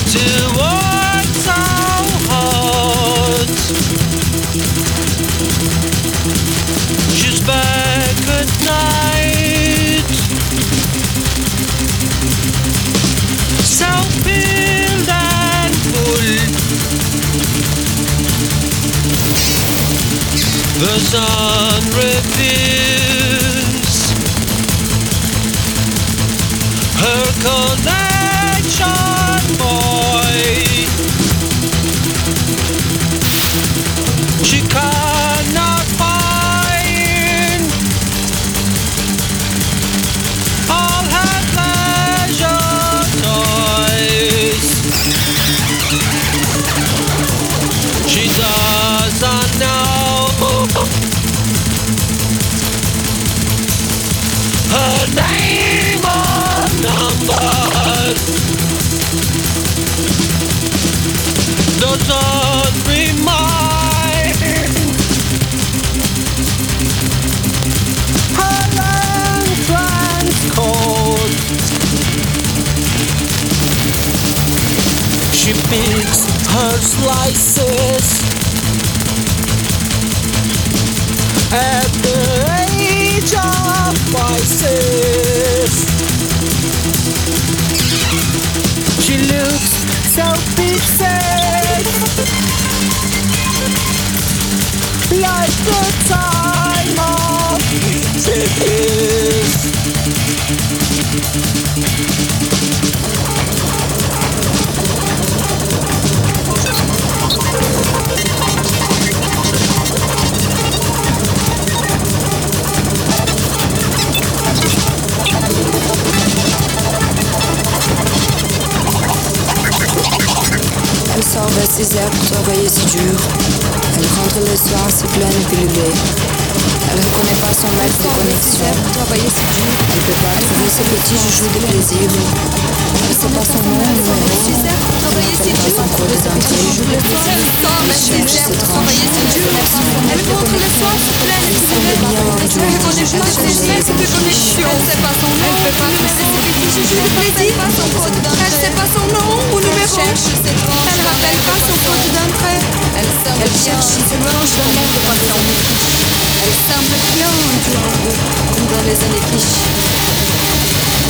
to work so hard. She's back at night, so filled and full. The sun reveals her connection boy. She cannot find all her pleasure toys. She doesn't know her name or number. Doesn't remind her entrance code. She picks her slices at the age of crisis. She looks so pixelated, like the time of peace. Elle sort vers 6 heures pour travailler si dur. Elle rentre le soir si pleine et pilulée. Elle reconnaît pas son maître de connexion. Elle peut pas activer ses petits joujoux de plaisir. Elle sait pas son nom, numéro. Elle n'appelle pas son code d'entrée. Elle cherche ses tranches. Elle rentre le soir si pleine et pilulée. Elle reconnaît pas ses maîtres de connexion. Elle sait pas son nom, numéro. Elle sait pas son nom ou numéro. Elle rappelle pas son code d'entrée. Elle cherche ses tranches dans les poissons. Elle semble bien en haut, comme dans les années quiches.